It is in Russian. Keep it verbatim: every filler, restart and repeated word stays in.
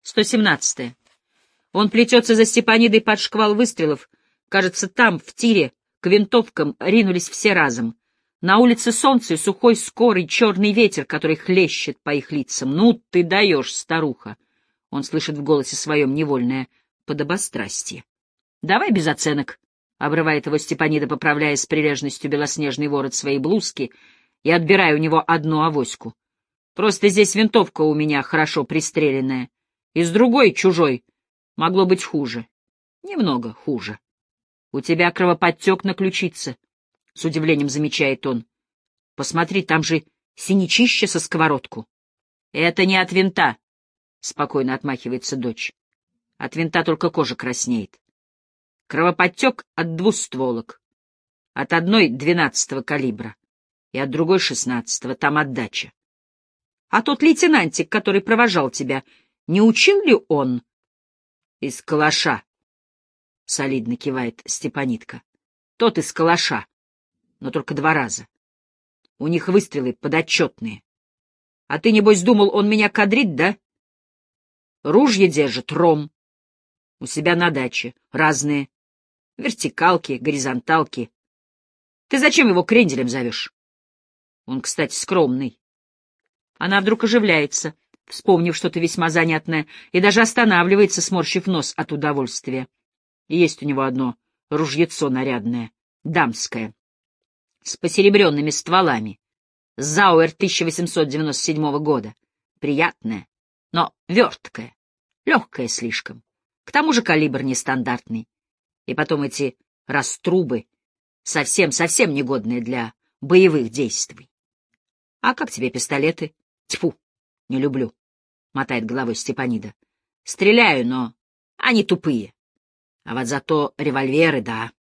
сто семнадцатое. Он плетется за Степанидой под шквал выстрелов. Кажется, там, в тире, к винтовкам ринулись все разом. На улице солнце и сухой, скорый, черный ветер, который хлещет по их лицам. «Ну ты даешь, старуха!» Он слышит в голосе своем невольное подобострастие. «Давай без оценок», — обрывает его Степанида, поправляя с прилежностью белоснежный ворот своей блузки и отбирая у него одну авоську. «Просто здесь винтовка у меня хорошо пристреленная. И с другой, чужой, могло быть хуже. Немного хуже. У тебя кровоподтек на ключице», — с удивлением замечает он. «Посмотри, там же синячище со сковородку». «Это не от винта», — спокойно отмахивается дочь. «От винта только кожа краснеет. Кровоподтек от двустволок. От одной двенадцатого калибра и от другой шестнадцатого. Там отдача. А тот лейтенантик, который провожал тебя, не учил ли он?» «Из калаша», — солидно кивает Степанидка. «Тот из калаша, но только два раза. У них выстрелы подотчетные. А ты, небось, думал, он меня кадрит, да? Ружье держит ром. У себя на даче. Разные. Вертикалки, горизонталки. Ты зачем его кренделем зовешь? Он, кстати, скромный». Она вдруг оживляется, вспомнив что-то весьма занятное, и даже останавливается, сморщив нос от удовольствия. И есть у него одно ружьецо нарядное, дамское, с посеребренными стволами. Зауэр тысяча восемьсот девяносто седьмого года. Приятное, но верткое, легкое слишком. К тому же калибр нестандартный. И потом эти раструбы, совсем-совсем негодные для боевых действий. «А как тебе пистолеты?» «Тьфу, не люблю», — мотает головой Степанида. «Стреляю, но они тупые. А вот зато револьверы, да».